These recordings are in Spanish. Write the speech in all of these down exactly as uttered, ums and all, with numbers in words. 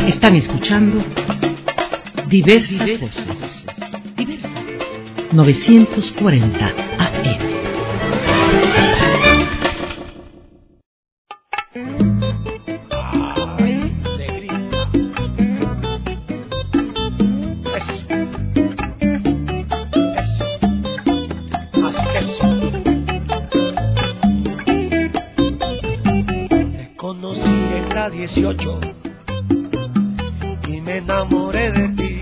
Están escuchando Diversas Voces. Diversas. novecientos cuarenta A M. dieciocho y me enamoré de ti.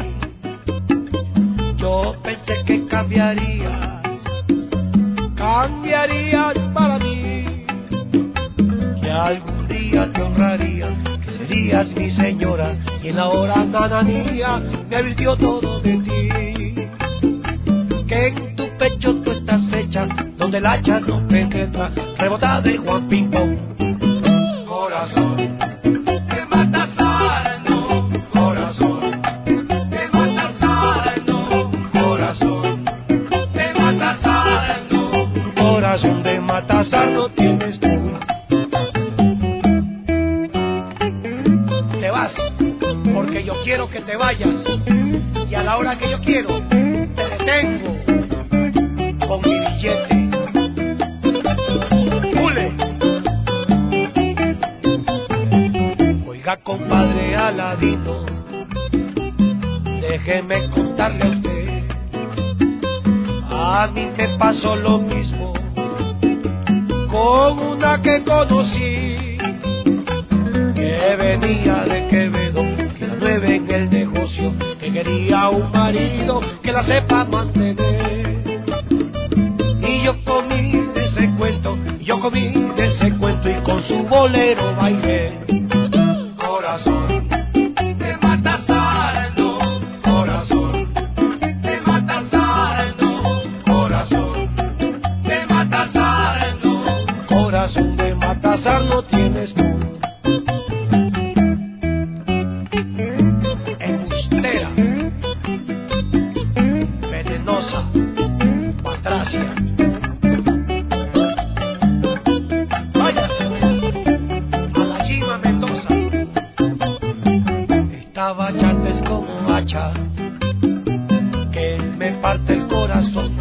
Yo pensé que cambiarías, cambiarías para mí, que algún día te honrarías, que serías mi señora, y en la hora nananía me advirtió todo de ti, que en tu pecho tú estás hecha, donde el hacha no penetra, rebota de Juan Ping Pong. Corazón, corazón de Matasar no tienes tú. Te vas porque yo quiero que te vayas, y a la hora que yo quiero te detengo con mi billete. ¡Pule! Oiga, compadre Aladino, déjeme contarle a usted, a mí me pasó lo mismo con una que conocí, que venía de Quevedo, que era nueva en el negocio, que quería un marido que la sepa mantener. Y yo comí de ese cuento, yo comí de ese cuento, y con su bolero bailé. Corazón, te mata sarno, corazón, te mata sarno, corazón, te mata sarno, corazón de Matasar no tienes tú. Embustera, venenosa, patracia. Vaya, a la Gima Mendoza. Estaba chates como hacha, que me parte el corazón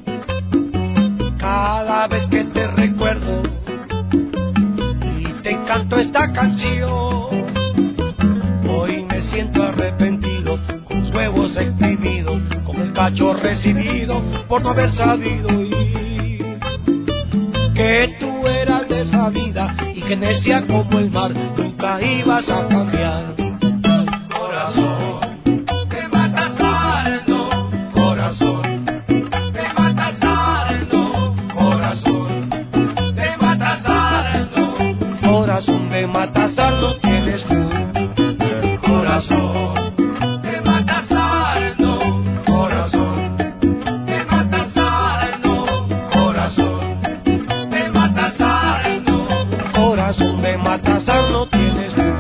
cada vez que te recuerdo y te canto esta canción. Hoy me siento arrepentido, con los huevos exprimidos, con el cacho recibido por no haber sabido ir, que tú eras de esa vida y que necia como el mar nunca ibas a cambiar. Corazón, te mata sarno, corazón, te mata sarno, corazón, te mata sarno, corazón de Matasar no tienes tú. Corazón, te mata sarno, corazón, te mata sarno, corazón, te mata sarno, corazón de Matasar no tienes tú.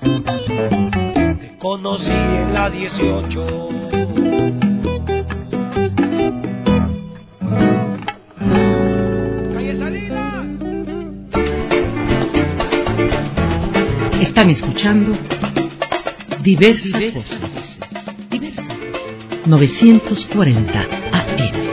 Te conocí en la dieciocho. Calle Salinas. Están escuchando Diversas Voces. Diversas. novecientos cuarenta A M.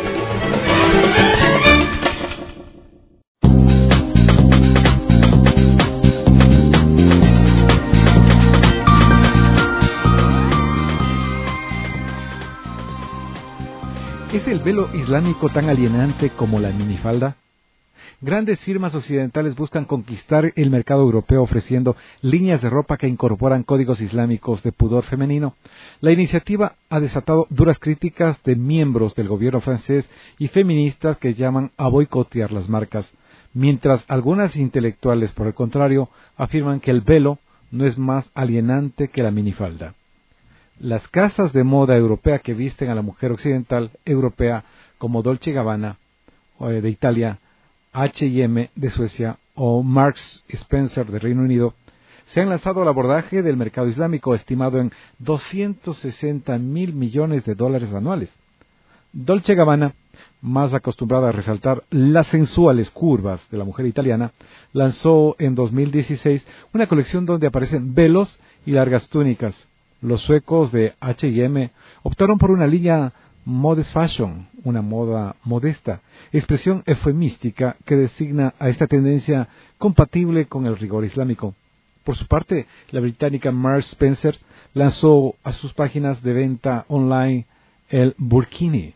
¿Es el velo islámico tan alienante como la minifalda? Grandes firmas occidentales buscan conquistar el mercado europeo ofreciendo líneas de ropa que incorporan códigos islámicos de pudor femenino. La iniciativa ha desatado duras críticas de miembros del gobierno francés y feministas que llaman a boicotear las marcas, mientras algunas intelectuales, por el contrario, afirman que el velo no es más alienante que la minifalda. Las casas de moda europea que visten a la mujer occidental europea, como Dolce and Gabbana de Italia, H y M de Suecia o Marks Spencer de Reino Unido, se han lanzado al abordaje del mercado islámico estimado en doscientos sesenta mil millones de dólares anuales. Dolce and Gabbana más acostumbrada a resaltar las sensuales curvas de la mujer italiana, lanzó en dos mil dieciséis una colección donde aparecen velos y largas túnicas. Los suecos de H y M optaron por una línea modest fashion, una moda modesta, expresión eufemística que designa a esta tendencia compatible con el rigor islámico. Por su parte, la británica Marks Spencer lanzó a sus páginas de venta online el burkini,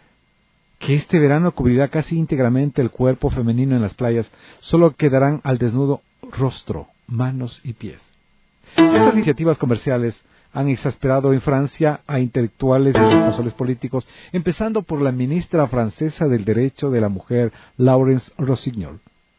que este verano cubrirá casi íntegramente el cuerpo femenino en las playas. Solo quedarán al desnudo rostro, manos y pies. Estas iniciativas comerciales han exasperado en Francia a intelectuales y responsables políticos, empezando por la ministra francesa del Derecho de la Mujer, Laurence Rossignol.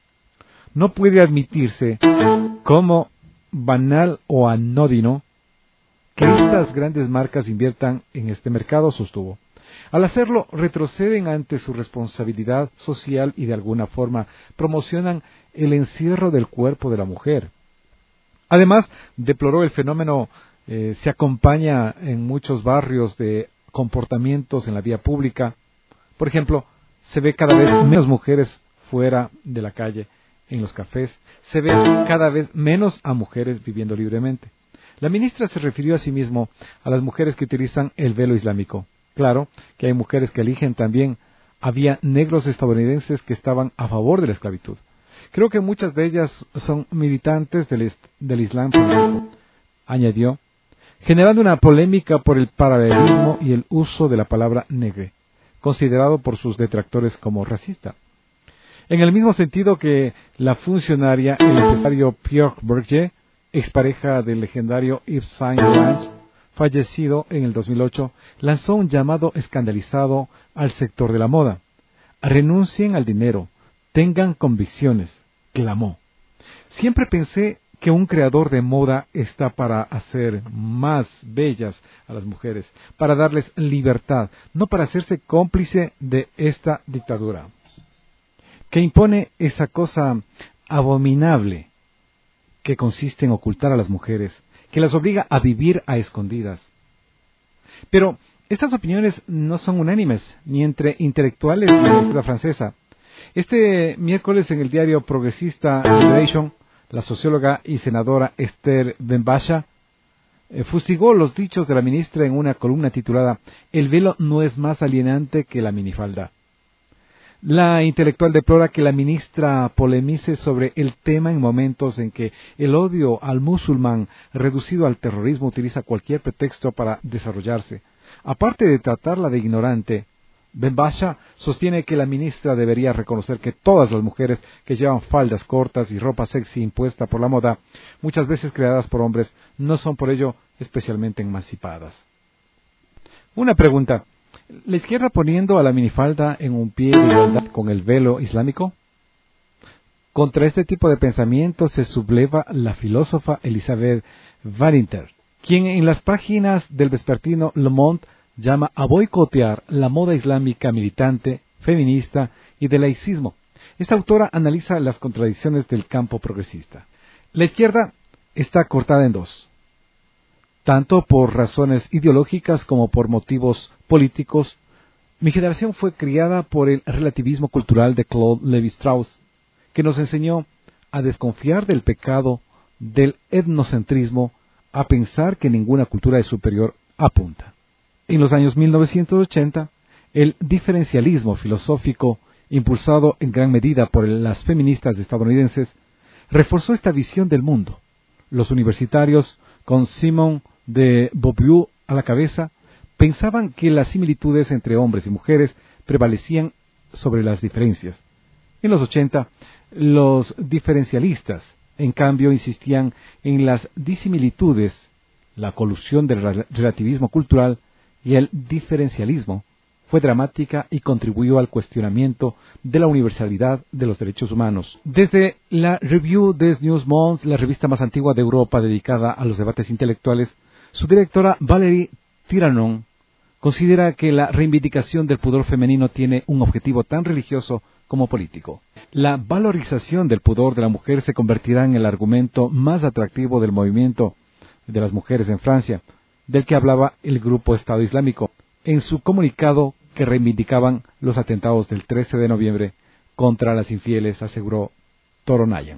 No puede admitirse como banal o anodino que estas grandes marcas inviertan en este mercado, sostuvo. Al hacerlo, retroceden ante su responsabilidad social y de alguna forma promocionan el encierro del cuerpo de la mujer. Además, deploró el fenómeno eh, se acompaña en muchos barrios de comportamientos en la vía pública. Por ejemplo, se ve cada vez menos mujeres fuera de la calle, en los cafés, se ve cada vez menos a mujeres viviendo libremente. La ministra se refirió asimismo a las mujeres que utilizan el velo islámico. Claro que hay mujeres que eligen también. Había negros estadounidenses que estaban a favor de la esclavitud. Creo que muchas de ellas son militantes del, del Islam político, añadió, generando una polémica por el paralelismo y el uso de la palabra negre, considerado por sus detractores como racista. En el mismo sentido que la funcionaria, el empresario Pierre Bourdieu, expareja del legendario Yves Saint Laurent, fallecido en el dos mil ocho, lanzó un llamado escandalizado al sector de la moda. Renuncien al dinero, tengan convicciones, clamó. Siempre pensé que un creador de moda está para hacer más bellas a las mujeres, para darles libertad, no para hacerse cómplice de esta dictadura, que impone esa cosa abominable que consiste en ocultar a las mujeres, que las obliga a vivir a escondidas. Pero estas opiniones no son unánimes, ni entre intelectuales ni en la francesa. Este miércoles en el diario progresista Liberation, la socióloga y senadora Esther Benbasha eh, fustigó los dichos de la ministra en una columna titulada «El velo no es más alienante que la minifalda». La intelectual deplora que la ministra polemice sobre el tema en momentos en que el odio al musulmán reducido al terrorismo utiliza cualquier pretexto para desarrollarse. Aparte de tratarla de ignorante, Benbasha sostiene que la ministra debería reconocer que todas las mujeres que llevan faldas cortas y ropa sexy impuesta por la moda, muchas veces creadas por hombres, no son por ello especialmente emancipadas. Una pregunta. ¿La izquierda poniendo a la minifalda en un pie de igualdad con el velo islámico? Contra este tipo de pensamiento se subleva la filósofa Elizabeth Badinter, quien en las páginas del vespertino Le Monde llama a boicotear la moda islámica militante, feminista y del laicismo. Esta autora analiza las contradicciones del campo progresista. La izquierda está cortada en dos, tanto por razones ideológicas como por motivos políticos. Mi generación fue criada por el relativismo cultural de Claude Lévi-Strauss, que nos enseñó a desconfiar del pecado del etnocentrismo, a pensar que ninguna cultura es superior a punta. En los años mil novecientos ochenta, el diferencialismo filosófico, impulsado en gran medida por las feministas estadounidenses, reforzó esta visión del mundo. Los universitarios, con Simone de Beauvoir a la cabeza, pensaban que las similitudes entre hombres y mujeres prevalecían sobre las diferencias. En los ochenta, los diferencialistas, en cambio, insistían en las disimilitudes, la colusión del relativismo cultural y el diferencialismo fue dramática y contribuyó al cuestionamiento de la universalidad de los derechos humanos. Desde la Revue des News Mondes, la revista más antigua de Europa dedicada a los debates intelectuales, su directora Valérie Tiranon considera que la reivindicación del pudor femenino tiene un objetivo tan religioso como político. La valorización del pudor de la mujer se convertirá en el argumento más atractivo del movimiento de las mujeres en Francia, del que hablaba el grupo Estado Islámico, en su comunicado que reivindicaban los atentados del trece de noviembre contra las infieles, aseguró Toro Nayan.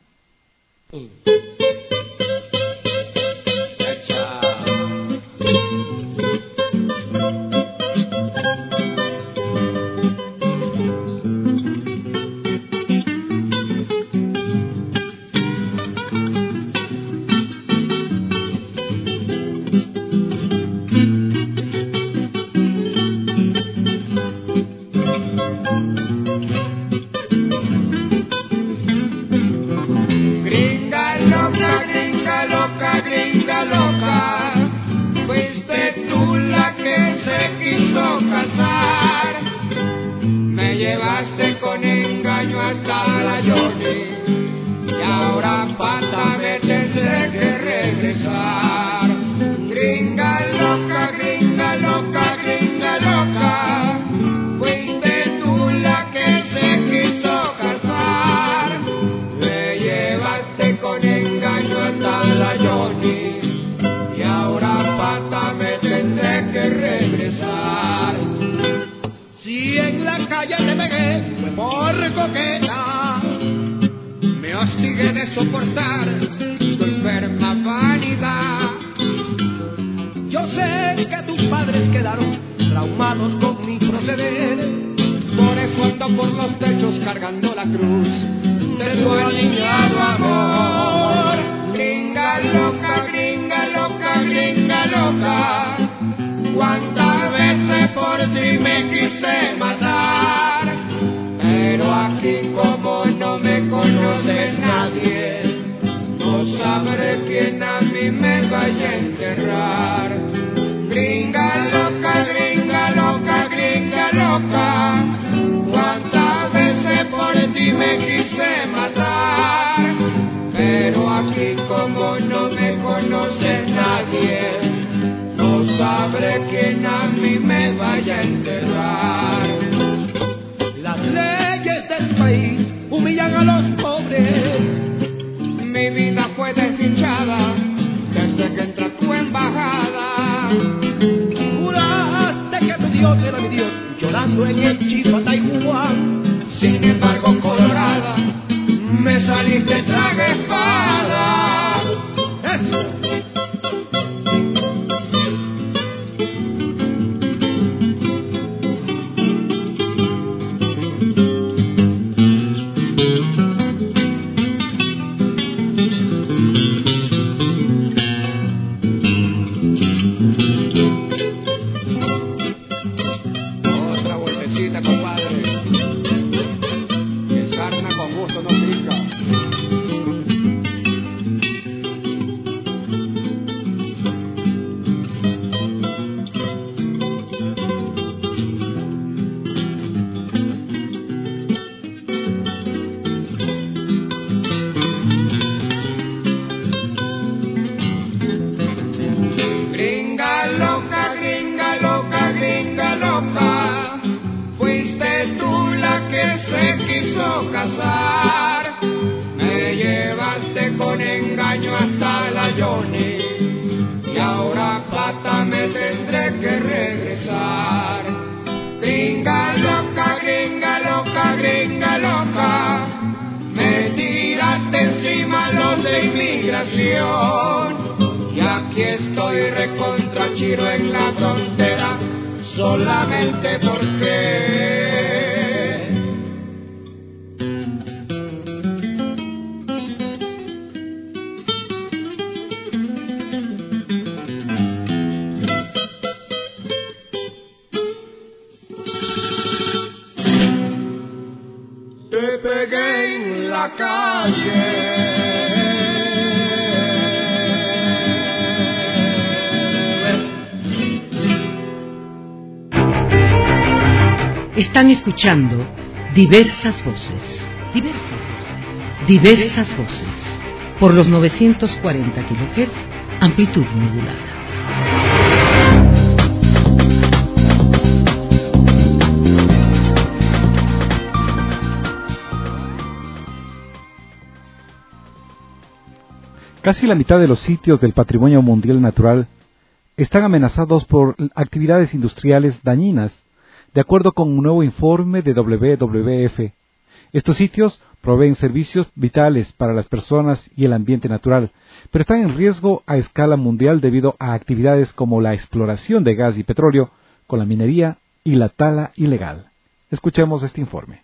Y aquí estoy recontra Chiro en la frontera, solamente porque te pegué en la calle. Están escuchando diversas voces, diversas voces, diversas voces, por los novecientos cuarenta kilohertz, amplitud modulada. Casi la mitad de los sitios del patrimonio mundial natural están amenazados por actividades industriales dañinas, de acuerdo con un nuevo informe de W W F. Estos sitios proveen servicios vitales para las personas y el ambiente natural, pero están en riesgo a escala mundial debido a actividades como la exploración de gas y petróleo, con la minería y la tala ilegal. Escuchemos este informe.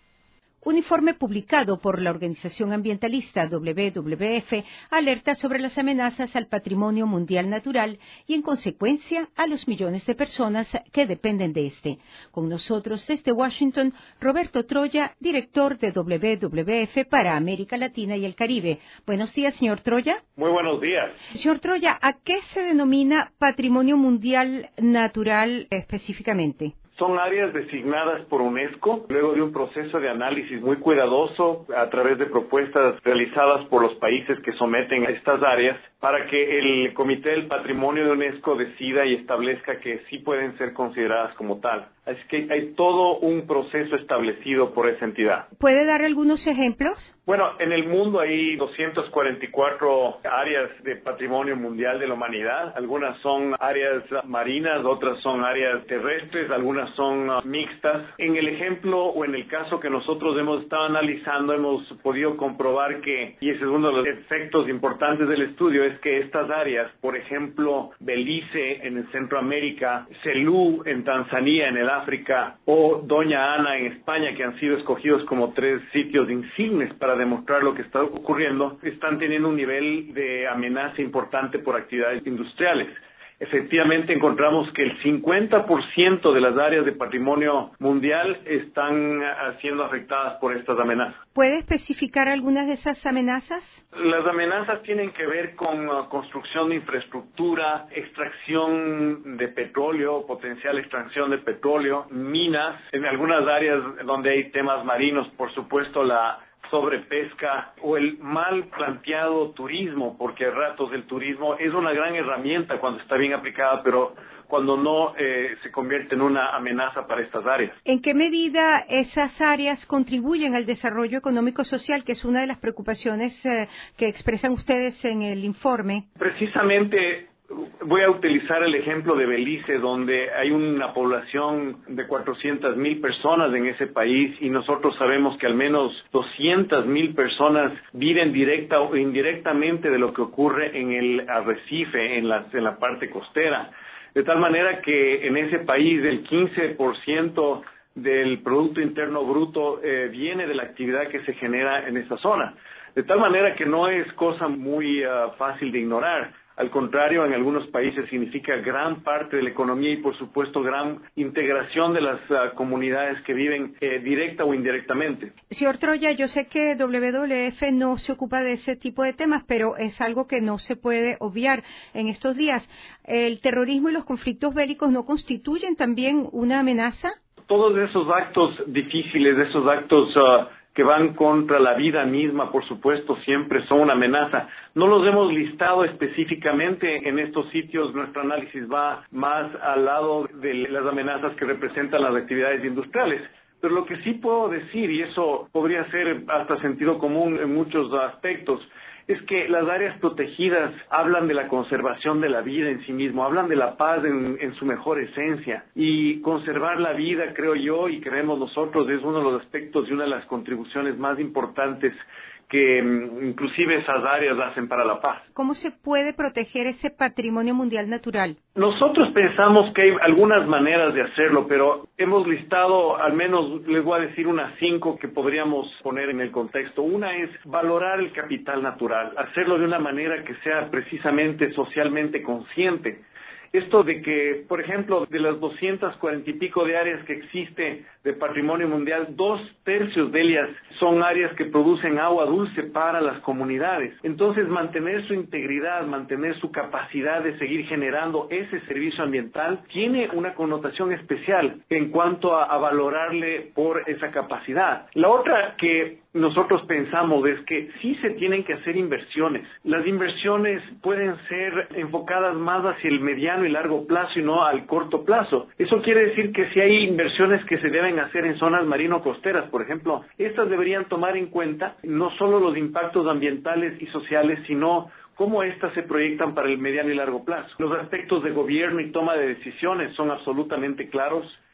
Un informe publicado por la organización ambientalista W W F alerta sobre las amenazas al patrimonio mundial natural y, en consecuencia, a los millones de personas que dependen de este. Con nosotros desde Washington, Roberto Troya, director de W W F para América Latina y el Caribe. Buenos días, señor Troya. Muy buenos días. Señor Troya, ¿a qué se denomina patrimonio mundial natural específicamente? Son áreas designadas por UNESCO luego de un proceso de análisis muy cuidadoso a través de propuestas realizadas por los países que someten a estas áreas para que el Comité del Patrimonio de UNESCO decida y establezca que sí pueden ser consideradas como tal. Así que hay todo un proceso establecido por esa entidad. ¿Puede dar algunos ejemplos? Bueno, en el mundo hay doscientas cuarenta y cuatro áreas de patrimonio mundial de la humanidad. Algunas son áreas marinas, otras son áreas terrestres, algunas son uh, mixtas. En el ejemplo o en el caso que nosotros hemos estado analizando, hemos podido comprobar que, y ese es uno de los efectos importantes del estudio, es que estas áreas, por ejemplo, Belice en el Centroamérica, Selú en Tanzania, en el África, o Doña Ana en España, que han sido escogidos como tres sitios insignes para demostrar lo que está ocurriendo, están teniendo un nivel de amenaza importante por actividades industriales. Efectivamente, encontramos que el cincuenta por ciento de las áreas de patrimonio mundial están siendo afectadas por estas amenazas. ¿Puede especificar algunas de esas amenazas? Las amenazas tienen que ver con uh, construcción de infraestructura, extracción de petróleo, potencial extracción de petróleo, minas, en algunas áreas donde hay temas marinos, por supuesto la sobrepesca o el mal planteado turismo, porque a ratos el turismo es una gran herramienta cuando está bien aplicada, pero cuando no eh, se convierte en una amenaza para estas áreas. ¿En qué medida esas áreas contribuyen al desarrollo económico-social, que es una de las preocupaciones eh, que expresan ustedes en el informe? Precisamente voy a utilizar el ejemplo de Belice, donde hay una población de cuatrocientas mil personas en ese país y nosotros sabemos que al menos doscientas mil personas viven directa o indirectamente de lo que ocurre en el arrecife, en la, en la parte costera. De tal manera que en ese país el quince por ciento del Producto Interno Bruto eh, viene de la actividad que se genera en esa zona. De tal manera que no es cosa muy uh, fácil de ignorar. Al contrario, en algunos países significa gran parte de la economía y, por supuesto, gran integración de las uh, comunidades que viven eh, directa o indirectamente. Señor Troya, yo sé que W W F no se ocupa de ese tipo de temas, pero es algo que no se puede obviar en estos días. ¿El terrorismo y los conflictos bélicos no constituyen también una amenaza? Todos esos actos difíciles, esos actos Uh, que van contra la vida misma, por supuesto, siempre son una amenaza. No los hemos listado específicamente en estos sitios, nuestro análisis va más al lado de las amenazas que representan las actividades industriales. Pero lo que sí puedo decir, y eso podría ser hasta sentido común en muchos aspectos, es que las áreas protegidas hablan de la conservación de la vida en sí mismo, hablan de la paz en, en su mejor esencia. Y conservar la vida, creo yo, y creemos nosotros, es uno de los aspectos y una de las contribuciones más importantes que inclusive esas áreas hacen para la paz. ¿Cómo se puede proteger ese patrimonio mundial natural? Nosotros pensamos que hay algunas maneras de hacerlo, pero hemos listado, al menos les voy a decir unas cinco que podríamos poner en el contexto. Una es valorar el capital natural, hacerlo de una manera que sea precisamente socialmente consciente. Esto de que, por ejemplo, de las doscientas cuarenta y pico de áreas que existe de patrimonio mundial, dos tercios de ellas son áreas que producen agua dulce para las comunidades. Entonces, mantener su integridad, mantener su capacidad de seguir generando ese servicio ambiental tiene una connotación especial en cuanto a, a valorarle por esa capacidad. La otra que nosotros pensamos es que sí se tienen que hacer inversiones. Las inversiones pueden ser enfocadas más hacia el mediano y largo plazo y no al corto plazo. Eso quiere decir que si hay inversiones que se deben hacer en zonas marino-costeras, por ejemplo, estas deberían tomar en cuenta no solo los impactos ambientales y sociales, sino cómo éstas se proyectan para el mediano y largo plazo. Los aspectos de gobierno y toma de decisiones son absolutamente claros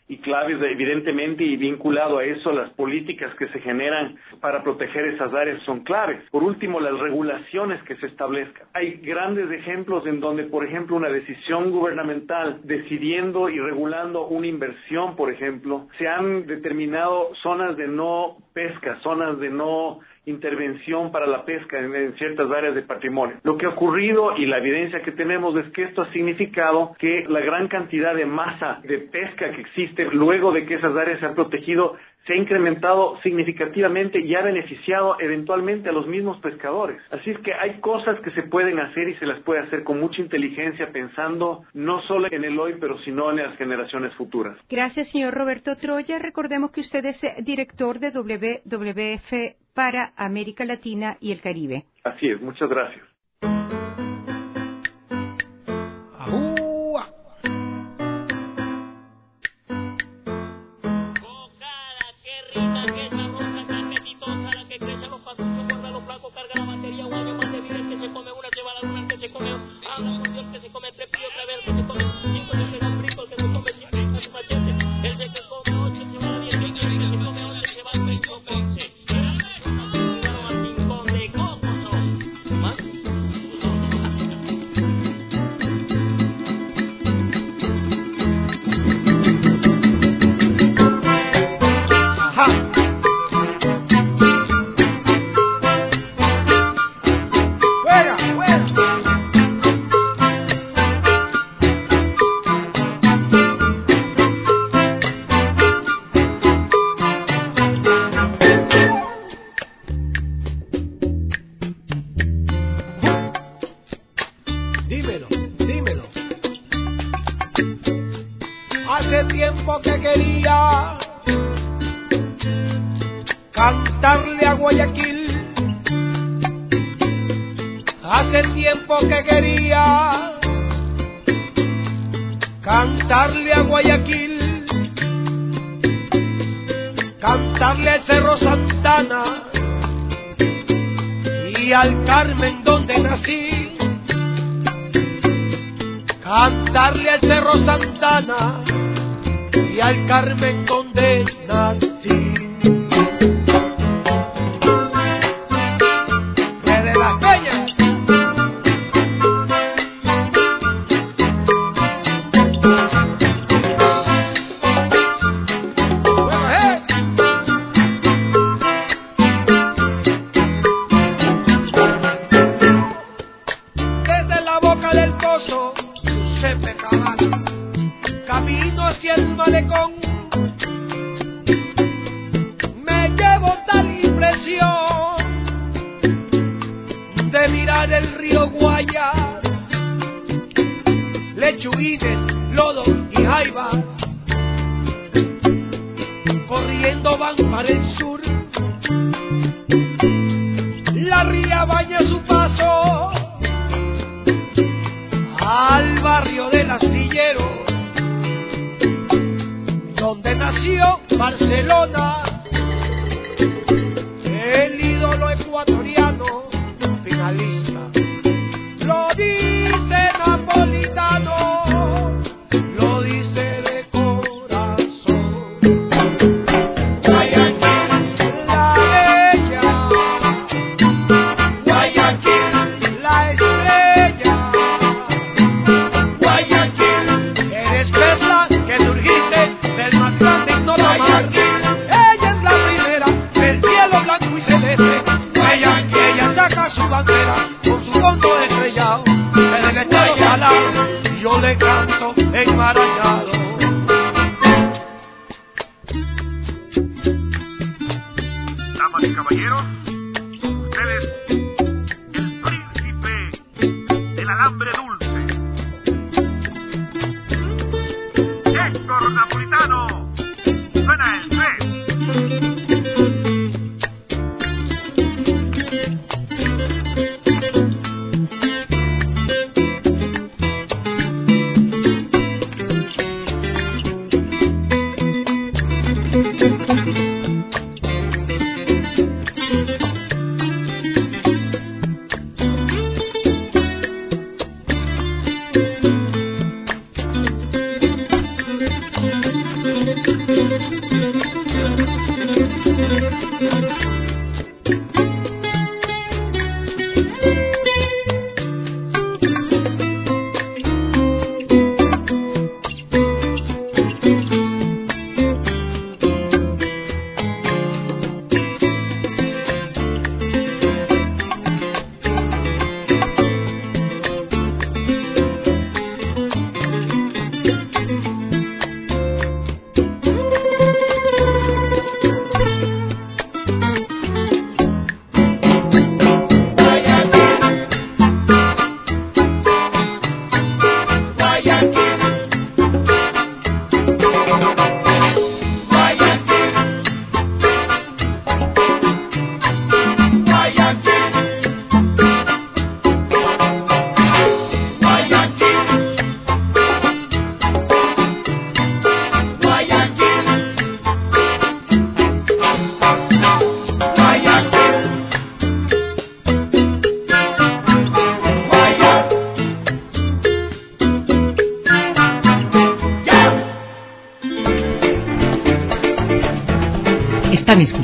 y claves, evidentemente, y vinculado a eso, las políticas que se generan para proteger esas áreas son claves. Por último, las regulaciones que se establezcan. Hay grandes ejemplos en donde, por ejemplo, una decisión gubernamental decidiendo y regulando una inversión, por ejemplo, se han determinado zonas de no pesca, zonas de no intervención para la pesca en, en ciertas áreas de patrimonio. Lo que ha ocurrido y la evidencia que tenemos es que esto ha significado que la gran cantidad de masa de pesca que existe luego de que esas áreas se han protegido se ha incrementado significativamente y ha beneficiado eventualmente a los mismos pescadores. Así es que hay cosas que se pueden hacer y se las puede hacer con mucha inteligencia, pensando no solo en el hoy, pero sino en las generaciones futuras. Gracias, señor Roberto Troya. Recordemos que usted es director de W W F para América Latina y el Caribe. Así es, muchas gracias. Cantarle a Guayaquil, hace tiempo que quería cantarle a Guayaquil, cantarle al Cerro Santana y al Carmen donde nací, cantarle al Cerro Santana y al Carmen donde nací. Desde Las Peñas bueno, eh. Desde la boca del pozo se me acaba camino hacia el malecón, me llevo tal impresión de mirar el río Guayas, lechuguines, lodo y jaivas, corriendo van para el sur, la ría baña su paso al barrio del Astillero, donde nació Barcelona, el ídolo ecuatoriano finalista. Lo dice Napolitano, lo dice de corazón. Guayaquil, la bella, Guayaquil, la estrella, Guayaquil, eres perla que surgiste del más grande ignoto mar. Ella es la primera del cielo blanco y celeste. Ella, ella saca su bandera con su fondo estrellado en el estado Salado, y yo le canto enmarañado. Damas y caballeros, ustedes, el príncipe del alambre dulce, Héctor Napolitano, suena el tres.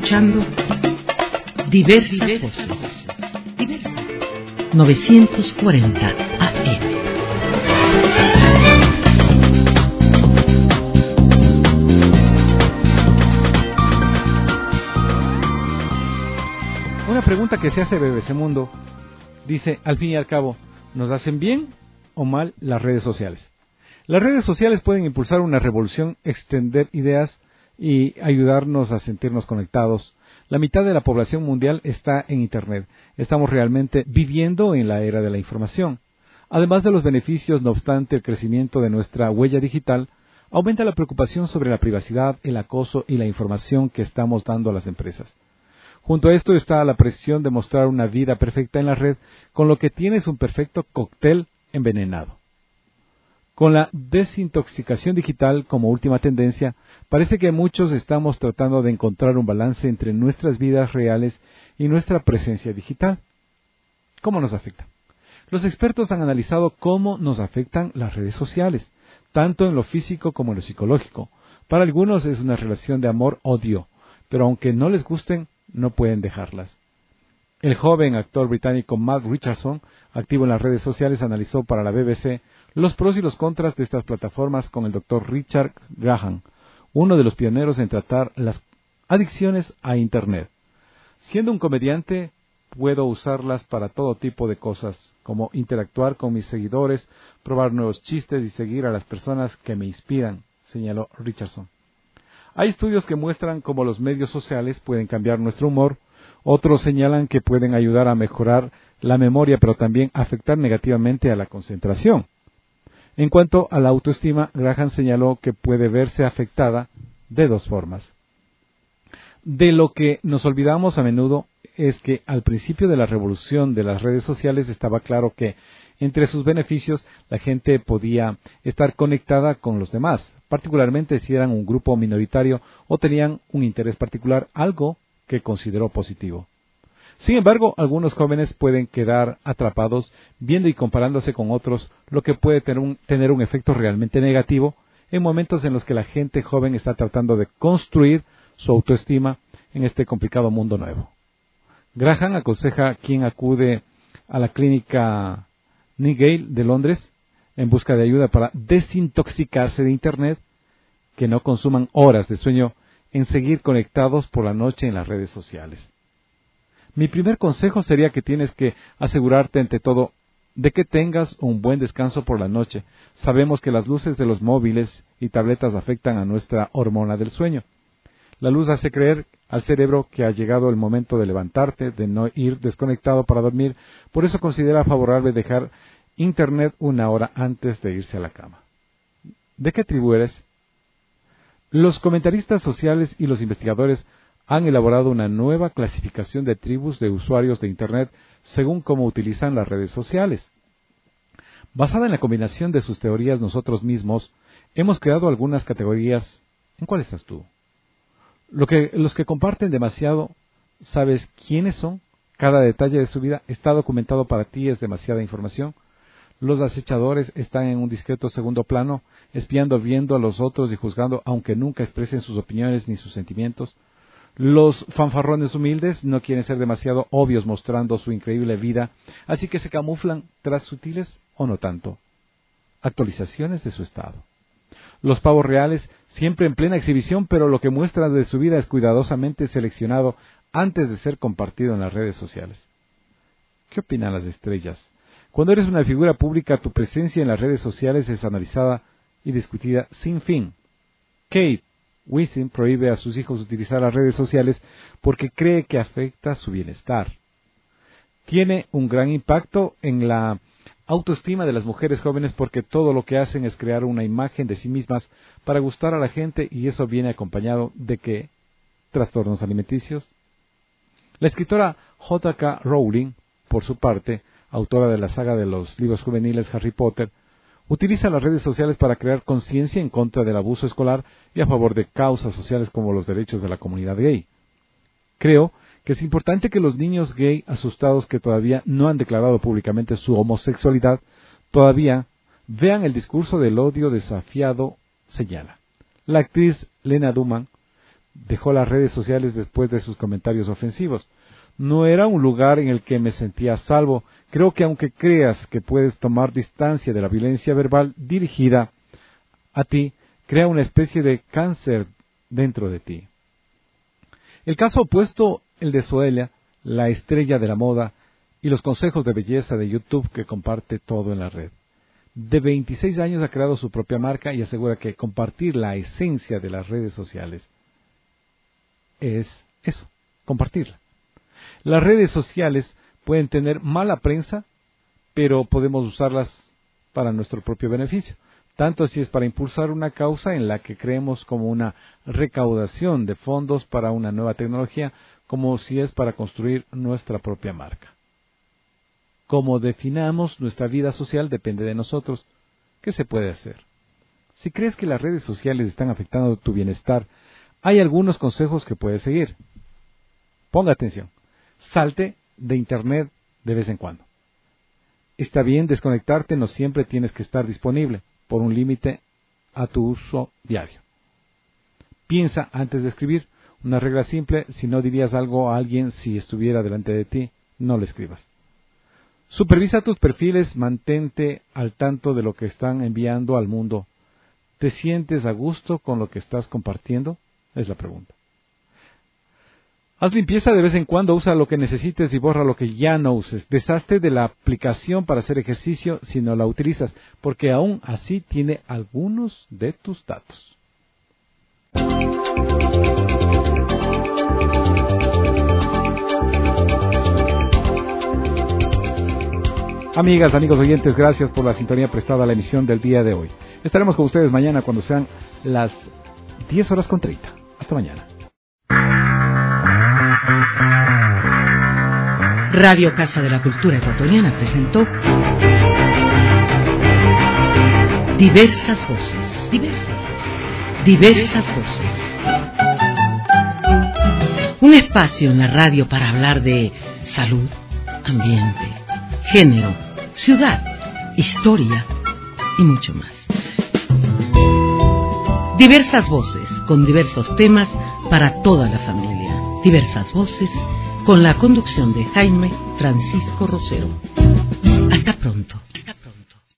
escuchando Diversas Voces. novecientos cuarenta A M. Una pregunta que se hace B B C Mundo dice, al fin y al cabo, ¿nos hacen bien o mal las redes sociales? Las redes sociales pueden impulsar una revolución, extender ideas y ayudarnos a sentirnos conectados. La mitad de la población mundial está en Internet. Estamos realmente viviendo en la era de la información. Además de los beneficios, no obstante, el crecimiento de nuestra huella digital aumenta la preocupación sobre la privacidad, el acoso y la información que estamos dando a las empresas. Junto a esto está la presión de mostrar una vida perfecta en la red, con lo que tienes un perfecto cóctel envenenado. Con la desintoxicación digital como última tendencia, parece que muchos estamos tratando de encontrar un balance entre nuestras vidas reales y nuestra presencia digital. ¿Cómo nos afecta? Los expertos han analizado cómo nos afectan las redes sociales, tanto en lo físico como en lo psicológico. Para algunos es una relación de amor-odio, pero aunque no les gusten, no pueden dejarlas. El joven actor británico Matt Richardson, activo en las redes sociales, analizó para la B B C los pros y los contras de estas plataformas con el doctor Richard Graham, uno de los pioneros en tratar las adicciones a Internet. Siendo un comediante, puedo usarlas para todo tipo de cosas, como interactuar con mis seguidores, probar nuevos chistes y seguir a las personas que me inspiran, señaló Richardson. Hay estudios que muestran cómo los medios sociales pueden cambiar nuestro humor, otros señalan que pueden ayudar a mejorar la memoria, pero también afectar negativamente a la concentración. En cuanto a la autoestima, Graham señaló que puede verse afectada de dos formas. De lo que nos olvidamos a menudo es que al principio de la revolución de las redes sociales estaba claro que entre sus beneficios la gente podía estar conectada con los demás, particularmente si eran un grupo minoritario o tenían un interés particular, algo que consideró positivo. Sin embargo, algunos jóvenes pueden quedar atrapados viendo y comparándose con otros, lo que puede tener un, tener un efecto realmente negativo en momentos en los que la gente joven está tratando de construir su autoestima en este complicado mundo nuevo. Graham aconseja a quien acude a la clínica Nigale de Londres en busca de ayuda para desintoxicarse de Internet, que no consuman horas de sueño en seguir conectados por la noche en las redes sociales. Mi primer consejo sería que tienes que asegurarte ante todo de que tengas un buen descanso por la noche. Sabemos que las luces de los móviles y tabletas afectan a nuestra hormona del sueño. La luz hace creer al cerebro que ha llegado el momento de levantarte, de no ir desconectado para dormir. Por eso considera favorable dejar Internet una hora antes de irse a la cama. ¿De qué tribu eres? Los comentaristas sociales y los investigadores han elaborado una nueva clasificación de tribus de usuarios de Internet según cómo utilizan las redes sociales. Basada en la combinación de sus teorías nosotros mismos, hemos creado algunas categorías. ¿En cuál estás tú? Lo que, los que comparten demasiado, ¿sabes quiénes son? Cada detalle de su vida está documentado para ti, es demasiada información. Los acechadores están en un discreto segundo plano, espiando, viendo a los otros y juzgando, aunque nunca expresen sus opiniones ni sus sentimientos. Los fanfarrones humildes no quieren ser demasiado obvios mostrando su increíble vida, así que se camuflan tras sutiles o no tanto actualizaciones de su estado. Los pavos reales siempre en plena exhibición, pero lo que muestra de su vida es cuidadosamente seleccionado antes de ser compartido en las redes sociales. ¿Qué opinan las estrellas? Cuando eres una figura pública, tu presencia en las redes sociales es analizada y discutida sin fin. Kate Winslet prohíbe a sus hijos utilizar las redes sociales porque cree que afecta su bienestar. Tiene un gran impacto en la autoestima de las mujeres jóvenes porque todo lo que hacen es crear una imagen de sí mismas para gustar a la gente y eso viene acompañado de ¿qué? Trastornos alimenticios. La escritora J K Rowling, por su parte, autora de la saga de los libros juveniles Harry Potter, utiliza las redes sociales para crear conciencia en contra del abuso escolar y a favor de causas sociales como los derechos de la comunidad gay. Creo que es importante que los niños gay asustados que todavía no han declarado públicamente su homosexualidad todavía vean el discurso del odio desafiado, señala. La actriz Lena Dunham dejó las redes sociales después de sus comentarios ofensivos. No era un lugar en el que me sentía a salvo. Creo que aunque creas que puedes tomar distancia de la violencia verbal dirigida a ti, crea una especie de cáncer dentro de ti. El caso opuesto, el de Zoelia, la estrella de la moda y los consejos de belleza de YouTube que comparte todo en la red. De veintiséis años ha creado su propia marca y asegura que compartir la esencia de las redes sociales es eso, compartirla. Las redes sociales pueden tener mala prensa, pero podemos usarlas para nuestro propio beneficio. Tanto si es para impulsar una causa en la que creemos como una recaudación de fondos para una nueva tecnología, como si es para construir nuestra propia marca. Como definamos nuestra vida social depende de nosotros. ¿Qué se puede hacer? Si crees que las redes sociales están afectando tu bienestar, hay algunos consejos que puedes seguir. Ponga atención. Salte de Internet de vez en cuando. Está bien desconectarte, no siempre tienes que estar disponible, por un límite a tu uso diario. Piensa antes de escribir. Una regla simple: si no dirías algo a alguien si estuviera delante de ti, no le escribas. Supervisa tus perfiles, mantente al tanto de lo que están enviando al mundo. ¿Te sientes a gusto con lo que estás compartiendo? Es la pregunta. Haz limpieza de vez en cuando, usa lo que necesites y borra lo que ya no uses. Deshazte de la aplicación para hacer ejercicio si no la utilizas, porque aún así tiene algunos de tus datos. Amigas, amigos oyentes, gracias por la sintonía prestada a la emisión del día de hoy. Estaremos con ustedes mañana cuando sean las diez horas con treinta. Hasta mañana. Radio Casa de la Cultura Ecuatoriana presentó Diversas Voces. Diversas, diversas voces. Un espacio en la radio para hablar de salud, ambiente, género, ciudad, historia y mucho más. Diversas voces con diversos temas para toda la familia. Diversas voces con la conducción de Jaime Francisco Rosero. Hasta pronto.